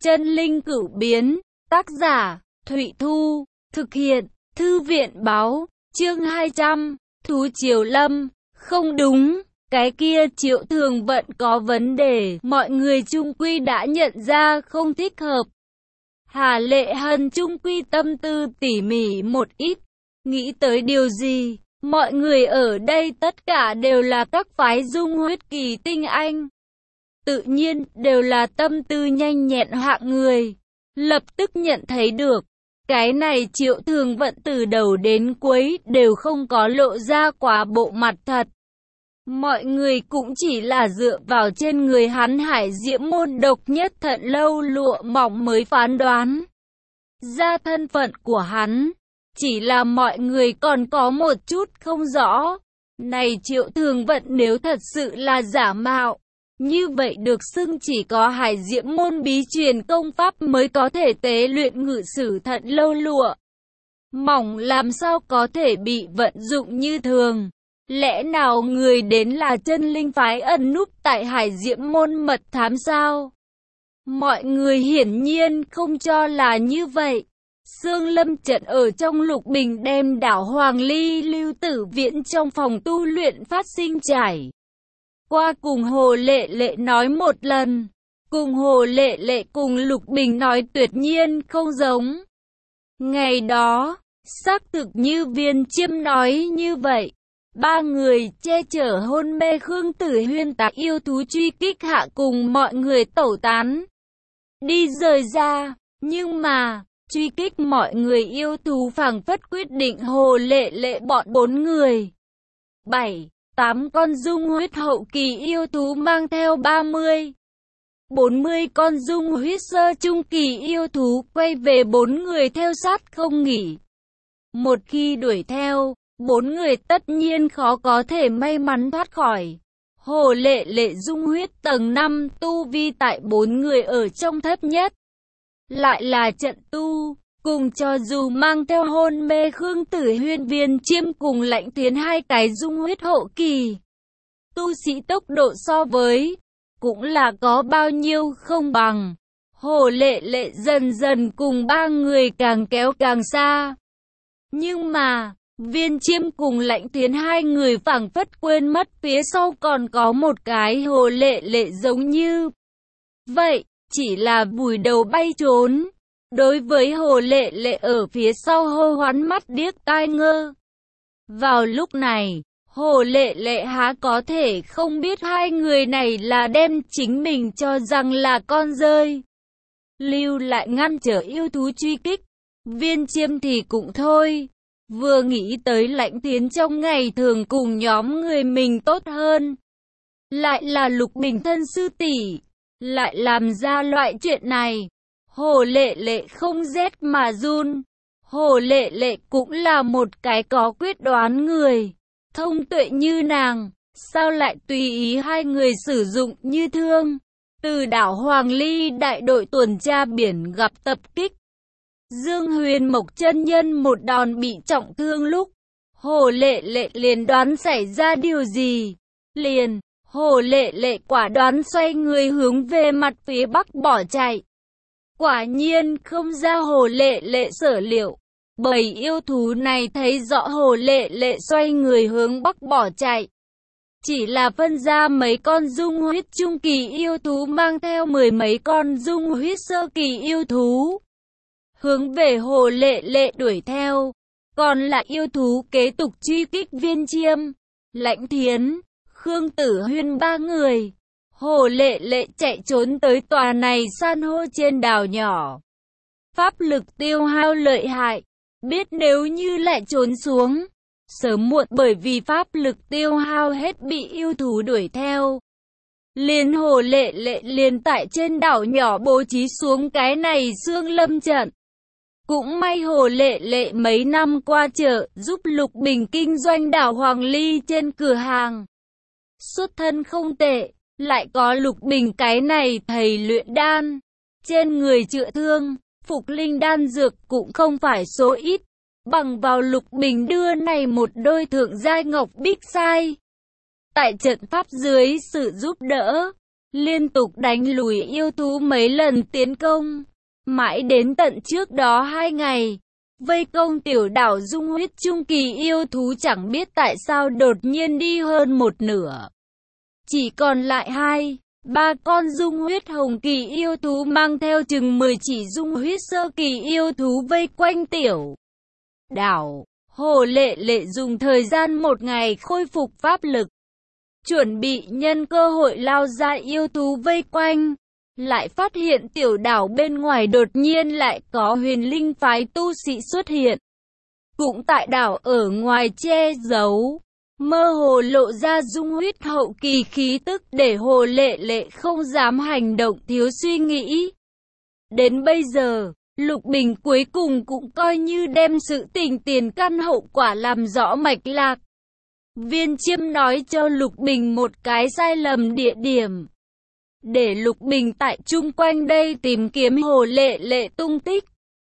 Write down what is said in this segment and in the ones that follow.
Chân linh cửu biến, tác giả, Thụy Thu, thực hiện, Thư viện báo, chương 200, Thú Triều Lâm, không đúng, cái kia Triệu Thường Vận có vấn đề, mọi người chung quy đã nhận ra không thích hợp. Hà Lệ Hân chung quy tâm tư tỉ mỉ một ít, nghĩ tới điều gì, mọi người ở đây tất cả đều là các phái dung huyết kỳ tinh anh. Tự nhiên, đều là tâm tư nhanh nhẹn hạng người. Lập tức nhận thấy được, cái này Triệu Thường Vận từ đầu đến cuối đều không có lộ ra quá bộ mặt thật. Mọi người cũng chỉ là dựa vào trên người hắn Hải Diễm môn độc nhất thận lâu lụa mỏng mới phán đoán ra thân phận của hắn. Chỉ là mọi người còn có một chút không rõ. Này Triệu Thường Vận nếu thật sự là giả mạo, như vậy được xưng chỉ có Hải Diễm môn bí truyền công pháp mới có thể tế luyện ngự sử thận lâu lụa mỏng, làm sao có thể bị vận dụng như thường. Lẽ nào người đến là chân linh phái ẩn núp tại Hải Diễm môn mật thám sao? Mọi người hiển nhiên không cho là như vậy. Sương Lâm Trận ở trong Lục Bình đem đảo Hoàng Ly Lưu Tử Viễn trong phòng tu luyện phát sinh trải qua cùng Hồ Lệ Lệ nói một lần. Cùng Hồ Lệ Lệ cùng Lục Bình nói tuyệt nhiên không giống. Ngày đó, xác thực như Viên Chiêm nói như vậy. Ba người che chở hôn mê Khương Tử Huyên tạc yêu thú truy kích hạ cùng mọi người tẩu tán đi rời ra. Nhưng mà, truy kích mọi người yêu thú phảng phất quyết định Hồ Lệ Lệ bọn 4 người. 7-8 con dung huyết hậu kỳ yêu thú mang theo 40 con dung huyết sơ trung kỳ yêu thú quay về 4 người theo sát không nghỉ. Một khi đuổi theo, 4 người tất nhiên khó có thể may mắn thoát khỏi. Hồ Lệ Lệ dung huyết tầng 5 tu vi tại 4 người ở trong thấp nhất. Lại là trận tu, cùng cho dù mang theo hôn mê Khương Tử Huyên Viên Chiêm cùng Lãnh Thiến hai cái dung huyết hậu kỳ. Tu sĩ tốc độ so với, cũng là có bao nhiêu không bằng. Hồ Lệ Lệ dần dần cùng 3 người càng kéo càng xa. Nhưng mà, Viên Chiêm cùng Lãnh Thiến hai người phảng phất quên mất phía sau còn có một cái Hồ Lệ Lệ giống như vậy, chỉ là vùi đầu bay trốn. Đối với Hồ Lệ Lệ ở phía sau hô hoán mắt điếc tai ngơ. Vào lúc này, Hồ Lệ Lệ há có thể không biết hai người này là đem chính mình cho rằng là con rơi. Lưu lại ngăn trở yêu thú truy kích. Viên Chiêm thì cũng thôi. Vừa nghĩ tới Lãnh Thiến trong ngày thường cùng nhóm người mình tốt hơn. Lại là Lục Bình thân sư tỷ, lại làm ra loại chuyện này. Hồ Lệ Lệ không rét mà run. Hồ Lệ Lệ cũng là một cái có quyết đoán người. Thông tuệ như nàng, sao lại tùy ý hai người sử dụng như thương. Từ đảo Hoàng Ly đại đội tuần tra biển gặp tập kích. Dương Huyền Mộc chân nhân một đòn bị trọng thương lúc. Hồ Lệ Lệ liền đoán xảy ra điều gì. Hồ Lệ Lệ quả đoán xoay người hướng về mặt phía bắc bỏ chạy. Quả nhiên không ra Hồ Lệ Lệ sở liệu. Bầy yêu thú này thấy rõ Hồ Lệ Lệ xoay người hướng bắc bỏ chạy. Chỉ là phân ra mấy con dung huyết trung kỳ yêu thú mang theo 10 mấy con dung huyết sơ kỳ yêu thú. Hướng về Hồ Lệ Lệ đuổi theo. Còn là yêu thú kế tục truy kích Viên Chiêm, Lãnh Thiến, Khương Tử Huyên 3 người. Hồ Lệ Lệ chạy trốn tới tòa này san hô trên đảo nhỏ. Pháp lực tiêu hao lợi hại. Biết nếu như lại trốn xuống, sớm muộn bởi vì pháp lực tiêu hao hết bị yêu thú đuổi theo. Hồ Lệ Lệ liền tại trên đảo nhỏ bố trí xuống cái này Sương Lâm Trận. Cũng may Hồ Lệ Lệ mấy năm qua chợ giúp Lục Bình kinh doanh đảo Hoàng Ly trên cửa hàng. Xuất thân không tệ, lại có Lục Bình cái này thầy luyện đan. Trên người chữa thương, phục linh đan dược cũng không phải số ít. Bằng vào Lục Bình đưa này một đôi thượng giai ngọc bích sai. Tại trận pháp dưới sự giúp đỡ, liên tục đánh lùi yêu thú mấy lần tiến công. Mãi đến tận trước đó 2 ngày, vây công tiểu đảo dung huyết trung kỳ yêu thú chẳng biết tại sao đột nhiên đi hơn một nửa. Chỉ còn lại 2-3 con dung huyết hồng kỳ yêu thú mang theo chừng 10 chỉ dung huyết sơ kỳ yêu thú vây quanh tiểu đảo. Hồ Lệ Lệ dùng thời gian 1 ngày khôi phục pháp lực, chuẩn bị nhân cơ hội lao ra yêu thú vây quanh. Lại phát hiện tiểu đảo bên ngoài đột nhiên lại có huyền linh phái tu sĩ xuất hiện. Cũng tại đảo ở ngoài che giấu, mơ hồ lộ ra dung huyết hậu kỳ khí tức để Hồ Lệ Lệ không dám hành động thiếu suy nghĩ. Đến bây giờ, Lục Bình cuối cùng cũng coi như đem sự tình tiền căn hậu quả làm rõ mạch lạc. Viên Chiêm nói cho Lục Bình một cái sai lầm địa điểm, để Lục Bình tại chung quanh đây tìm kiếm Hồ Lệ Lệ tung tích.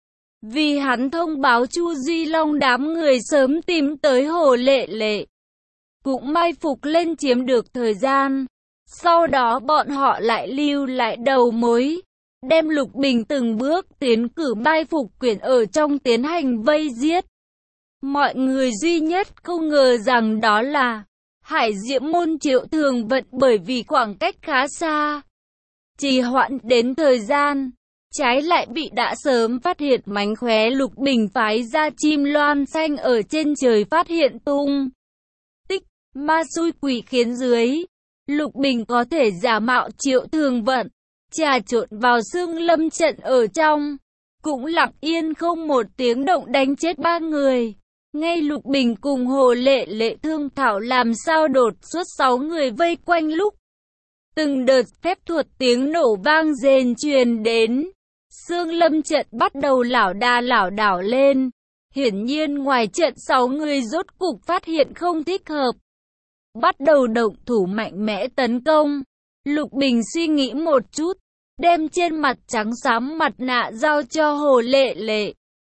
Vì hắn thông báo Chu Duy Long đám người sớm tìm tới Hồ Lệ Lệ, cũng mai phục lên chiếm được thời gian. Sau đó bọn họ lại lưu lại đầu mối, đem Lục Bình từng bước tiến cử mai phục quyển ở trong tiến hành vây giết. Mọi người duy nhất không ngờ rằng đó là Hải Diễm Môn Triệu Thường Vận, bởi vì khoảng cách khá xa, trì hoãn đến thời gian, trái lại bị đã sớm phát hiện mánh khóe. Lục Bình phái ra chim loan xanh ở trên trời phát hiện tung tích ma xui quỷ khiến dưới. Lục Bình có thể giả mạo Triệu Thường Vận, trà trộn vào Xương Lâm trận ở trong, cũng lặng yên không một tiếng động đánh chết 3 người. Ngay Lục Bình cùng Hồ Lệ Lệ thương thảo làm sao đột xuất 6 người vây quanh lúc từng đợt phép thuật tiếng nổ vang rền truyền đến, Xương Lâm trận bắt đầu lảo đảo lên. Hiển nhiên ngoài trận 6 người rốt cục phát hiện không thích hợp, bắt đầu động thủ mạnh mẽ tấn công. Lục Bình suy nghĩ một chút, đem trên mặt trắng xám mặt nạ giao cho Hồ Lệ Lệ.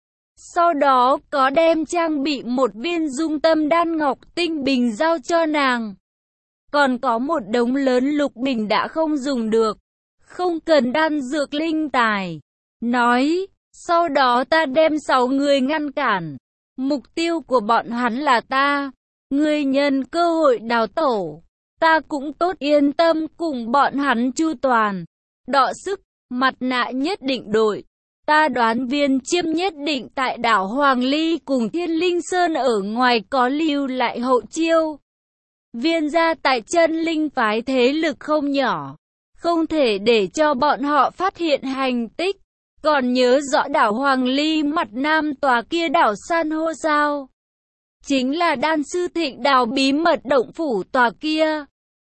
Sau đó có đem trang bị một viên dung tâm đan ngọc tinh bình giao cho nàng. Còn có một đống lớn Lục Bình đã không dùng được, không cần đan dược linh tài. Nói, sau đó ta đem 6 người ngăn cản. Mục tiêu của bọn hắn là ta. Ngươi nhân cơ hội đào tổ, ta cũng tốt yên tâm cùng bọn hắn chu toàn. Đọ sức, mặt nạ nhất định đổi. Ta đoán Viên Chiêm nhất định tại đảo Hoàng Ly cùng Thiên Linh Sơn ở ngoài có lưu lại hậu chiêu. Viên gia tại Chân Linh phái thế lực không nhỏ, không thể để cho bọn họ phát hiện hành tích. Còn nhớ rõ đảo Hoàng Ly mặt nam tòa kia đảo san hô sao? Chính là đan sư Thịnh Đào bí mật động phủ tòa kia.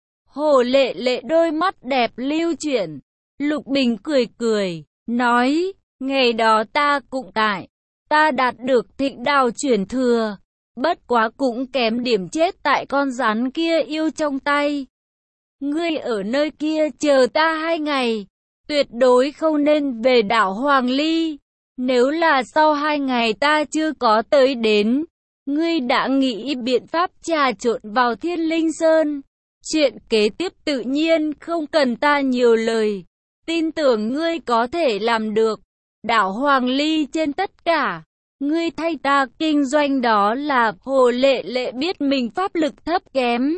Hồ Lệ Lệ đôi mắt đẹp lưu chuyển. Lục Bình cười, nói, ngày đó ta cũng tại. Ta đạt được Thịnh Đào chuyển thừa, bất quá cũng kém điểm chết tại con rắn kia yêu trong tay. Ngươi ở nơi kia chờ ta 2 ngày, tuyệt đối không nên về đảo Hoàng Ly. Nếu là sau 2 ngày ta chưa có tới đến, ngươi đã nghĩ biện pháp trà trộn vào Thiên Linh Sơn. Chuyện kế tiếp tự nhiên không cần ta nhiều lời, tin tưởng ngươi có thể làm được. Đảo Hoàng Ly trên tất cả, ngươi thay ta kinh doanh đó là. Hồ Lệ Lệ biết mình pháp lực thấp kém,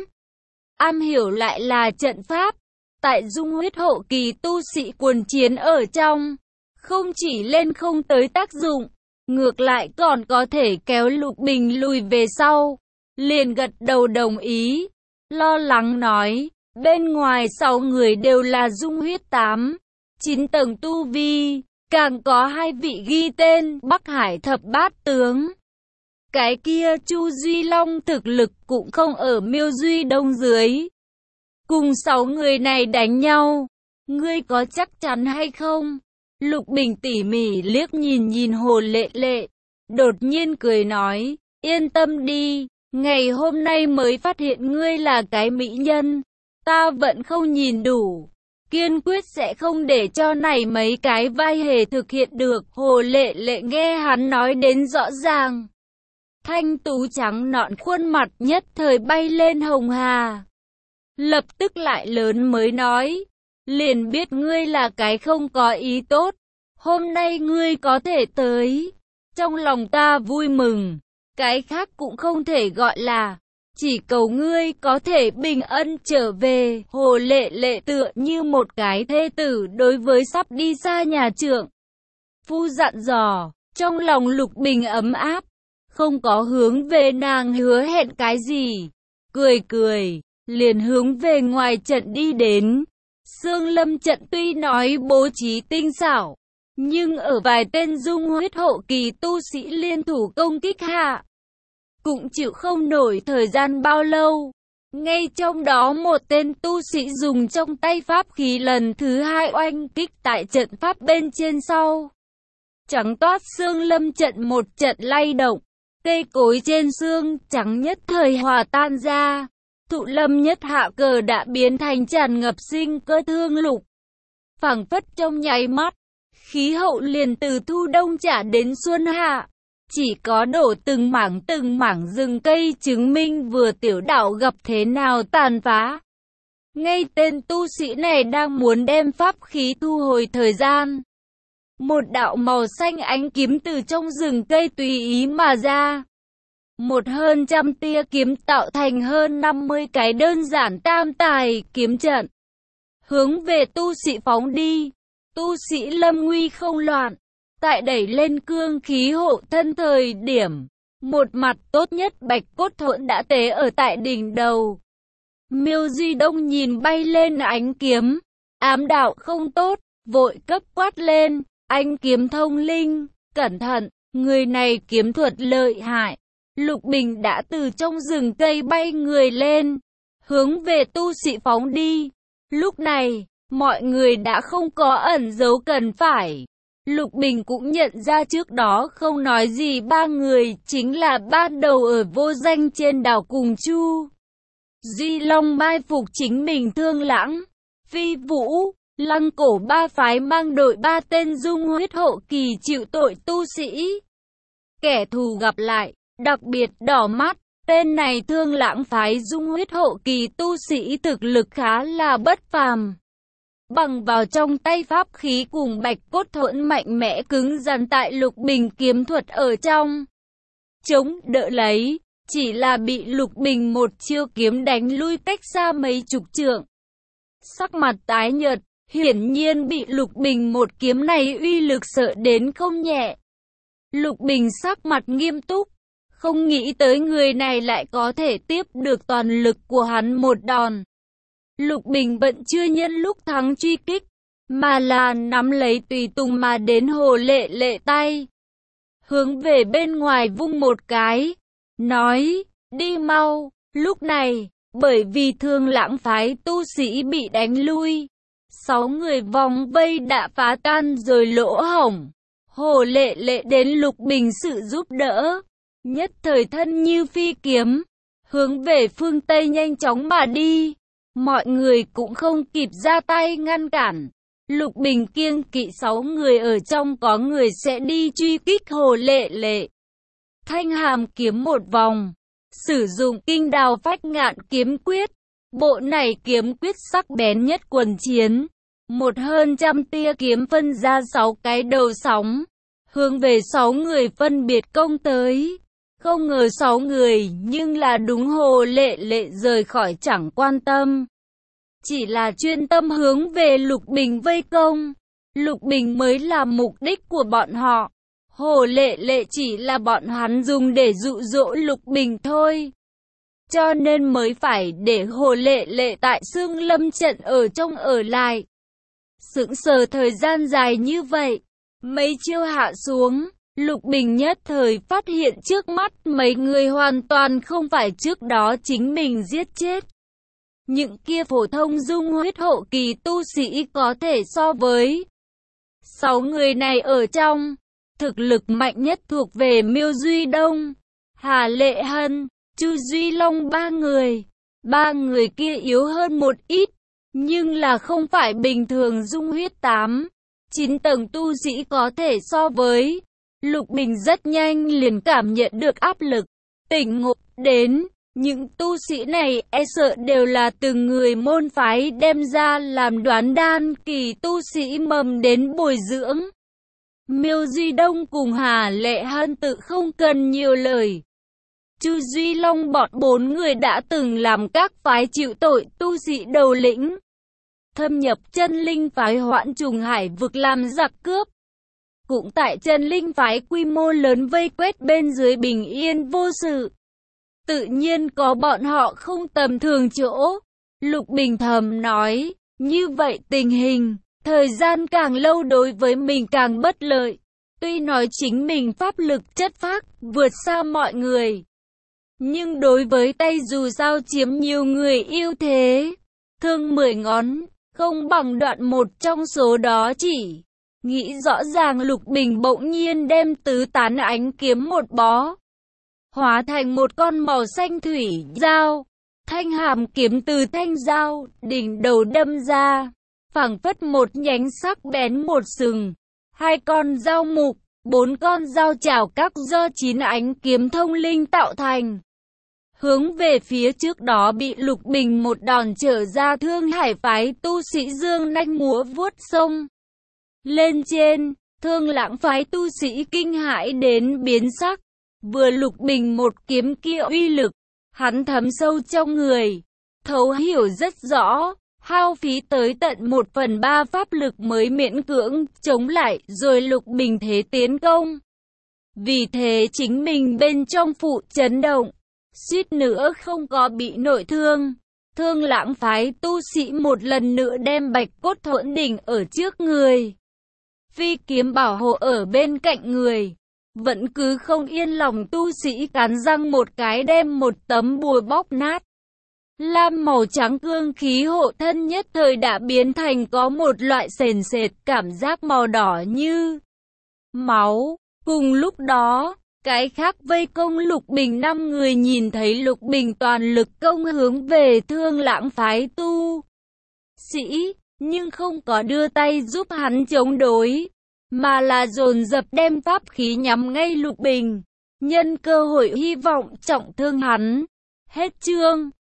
am hiểu lại là trận pháp. Tại dung huyết hậu kỳ tu sĩ quần chiến ở trong, không chỉ lên không tới tác dụng, ngược lại còn có thể kéo Lục Bình lùi về sau. Liền gật đầu đồng ý, lo lắng nói, bên ngoài 6 người đều là dung huyết 8-9 tầng tu vi, càng có 2 vị ghi tên Bắc Hải thập bát tướng. Cái kia Chu Duy Long thực lực cũng không ở Miêu Duy Đông dưới. Cùng 6 người này đánh nhau, ngươi có chắc chắn hay không? Lục Bình tỉ mỉ liếc nhìn Hồ Lệ Lệ, đột nhiên cười nói, yên tâm đi, ngày hôm nay mới phát hiện ngươi là cái mỹ nhân, ta vẫn không nhìn đủ, kiên quyết sẽ không để cho này mấy cái vai hề thực hiện được. Hồ Lệ Lệ nghe hắn nói đến rõ ràng, thanh tú trắng nõn khuôn mặt nhất thời bay lên hồng hà. Lập tức lại lớn mới nói, liền biết ngươi là cái không có ý tốt. Hôm nay ngươi có thể tới, trong lòng ta vui mừng, cái khác cũng không thể gọi là, chỉ cầu ngươi có thể bình ân trở về. Hồ Lệ Lệ tựa như một cái thê tử đối với sắp đi xa nhà trượng phu dặn dò, trong lòng Lục Bình ấm áp, không có hướng về nàng hứa hẹn cái gì, cười cười, liền hướng về ngoài trận đi đến. Xương Lâm trận tuy nói bố trí tinh xảo, nhưng ở vài tên dung huyết hậu kỳ tu sĩ liên thủ công kích hạ, cũng chịu không nổi thời gian bao lâu. Ngay trong đó một tên tu sĩ dùng trong tay pháp khí lần thứ hai oanh kích tại trận pháp bên trên sau. Trắng toát xương lâm trận một trận lay động, cây cối trên xương trắng nhất thời hòa tan ra. Thụ lâm nhất hạ cờ đã biến thành tràn ngập sinh cơ thương lục. Phảng phất trong nháy mắt, khí hậu liền từ thu đông trả đến xuân hạ. Chỉ có đổ từng mảng rừng cây chứng minh vừa tiểu đảo gặp thế nào tàn phá. Ngay tên tu sĩ này đang muốn đem pháp khí thu hồi thời gian. Một đạo màu xanh ánh kiếm từ trong rừng cây tùy ý mà ra. Một hơn trăm tia kiếm tạo thành hơn 50 cái đơn giản tam tài kiếm trận. Hướng về tu sĩ phóng đi. Tu sĩ lâm nguy không loạn. Tại đẩy lên cương khí hộ thân thời điểm. Một mặt tốt nhất bạch cốt thuẫn đã tế ở tại đỉnh đầu. Miêu Duy Đông nhìn bay lên ánh kiếm. Ám đạo không tốt, vội cấp quát lên. Anh kiếm thông linh, cẩn thận, người này kiếm thuật lợi hại. Lục Bình đã từ trong rừng cây bay người lên, hướng về tu sĩ phóng đi. Lúc này, mọi người đã không có ẩn giấu cần phải. Lục Bình cũng nhận ra trước đó không nói gì ba người chính là ban đầu ở vô danh trên đảo cùng Chu Duy Long mai phục chính mình Thương Lãng, Phi Vũ, Lăng Cổ ba phái mang đội ba tên dung huyết hậu kỳ chịu tội tu sĩ. Kẻ thù gặp lại, đặc biệt đỏ mắt, tên này Thương Lãng phái dung huyết hậu kỳ tu sĩ thực lực khá là bất phàm. Bằng vào trong tay pháp khí cùng bạch cốt thuẫn mạnh mẽ cứng rắn tại Lục Bình kiếm thuật ở trong. Chống đỡ lấy, chỉ là bị Lục Bình một chiêu kiếm đánh lui cách xa mấy chục trượng. Sắc mặt tái nhợt, hiển nhiên bị Lục Bình một kiếm này uy lực sợ đến không nhẹ. Lục Bình sắc mặt nghiêm túc, không nghĩ tới người này lại có thể tiếp được toàn lực của hắn một đòn. Lục Bình vẫn chưa nhân lúc thắng truy kích, mà là nắm lấy tùy tùng mà đến Hồ Lệ Lệ tay. Hướng về bên ngoài vung một cái, nói, đi mau. Lúc này, bởi vì Thương Lãng phái tu sĩ bị đánh lui, 6 người vòng vây đã phá tan rồi lỗ hổng. Hồ Lệ Lệ đến Lục Bình sự giúp đỡ, nhất thời thân như phi kiếm, hướng về phương Tây nhanh chóng mà đi. Mọi người cũng không kịp ra tay ngăn cản. Lục Bình kiêng kỵ 6 người ở trong có người sẽ đi truy kích Hồ Lệ Lệ. Thanh hàm kiếm một vòng, sử dụng kinh đào phách ngạn kiếm quyết. Bộ này kiếm quyết sắc bén nhất quần chiến. Một hơn trăm tia kiếm phân ra 6 cái đầu sóng, hướng về 6 người phân biệt công tới. Không ngờ 6 người nhưng là đúng Hồ Lệ Lệ rời khỏi chẳng quan tâm. Chỉ là chuyên tâm hướng về Lục Bình vây công. Lục Bình mới là mục đích của bọn họ. Hồ Lệ Lệ chỉ là bọn hắn dùng để dụ dỗ Lục Bình thôi. Cho nên mới phải để Hồ Lệ Lệ tại Xương Lâm trận ở trong ở lại. Sững sờ thời gian dài như vậy, mấy chiêu hạ xuống, Lục Bình nhất thời phát hiện trước mắt mấy người hoàn toàn không phải trước đó chính mình giết chết. Những kia phổ thông dung huyết hậu kỳ tu sĩ có thể so với. 6 người này ở trong, thực lực mạnh nhất thuộc về Miêu Duy Đông, Hà Lệ Hân, Chu Duy Long ba người. Ba người kia yếu hơn một ít, nhưng là không phải bình thường dung huyết 8, 9 tầng tu sĩ có thể so với. Lục Bình rất nhanh liền cảm nhận được áp lực, tỉnh ngộ đến, Những tu sĩ này e sợ đều là từng người môn phái đem ra làm đoán đan kỳ tu sĩ mầm đến bồi dưỡng. Miêu Duy Đông cùng Hà Lệ Hân tự không cần nhiều lời. Chu Duy Long bọn 4 người đã từng làm các phái chịu tội tu sĩ đầu lĩnh, thâm nhập chân linh phái Hoãn Trùng Hải vực làm giặc cướp. Cũng tại chân linh phái quy mô lớn vây quét bên dưới bình yên vô sự. Tự nhiên có bọn họ không tầm thường chỗ. Lục Bình thầm nói, như vậy tình hình, thời gian càng lâu đối với mình càng bất lợi. Tuy nói chính mình pháp lực chất phác, vượt xa mọi người. Nhưng đối với tay dù sao chiếm nhiều người ưu thế. Thương 10 ngón, không bằng đoạn một trong số đó chỉ. Nghĩ rõ ràng Lục Bình bỗng nhiên đem tứ tán ánh kiếm một bó. Hóa thành một con màu xanh thủy dao. Thanh hàm kiếm từ thanh dao, đỉnh đầu đâm ra. Phảng phất một nhánh sắc bén một sừng. 2 con dao mục, 4 con dao chảo các do 9 ánh kiếm thông linh tạo thành. Hướng về phía trước đó bị Lục Bình một đòn trở ra Thương Hải phái tu sĩ dương nanh múa vuốt sông. Lên trên, Thương Lãng phái tu sĩ kinh hãi đến biến sắc. Vừa Lục Bình một kiếm kia uy lực, hắn thấm sâu trong người, thấu hiểu rất rõ, hao phí tới tận 1/3 pháp lực mới miễn cưỡng chống lại rồi Lục Bình thế tiến công. Vì thế chính mình bên trong phụ chấn động, suýt nữa không có bị nội thương. Thương Lãng phái tu sĩ một lần nữa đem Bạch Cốt Thuẫn Đỉnh ở trước người, phi kiếm bảo hộ ở bên cạnh người. Vẫn cứ không yên lòng tu sĩ cắn răng một cái đem một tấm bùa bóp nát. Lam màu trắng cương khí hộ thân nhất thời đã biến thành có một loại sền sệt cảm giác màu đỏ như máu. Cùng lúc đó, cái khác vây công Lục Bình 5 người nhìn thấy Lục Bình toàn lực công hướng về Thương Lãng phái tu sĩ, nhưng không có đưa tay giúp hắn chống đối, mà là dồn dập đem pháp khí nhắm ngay Lục Bình, nhân cơ hội hy vọng trọng thương hắn. Hết chương.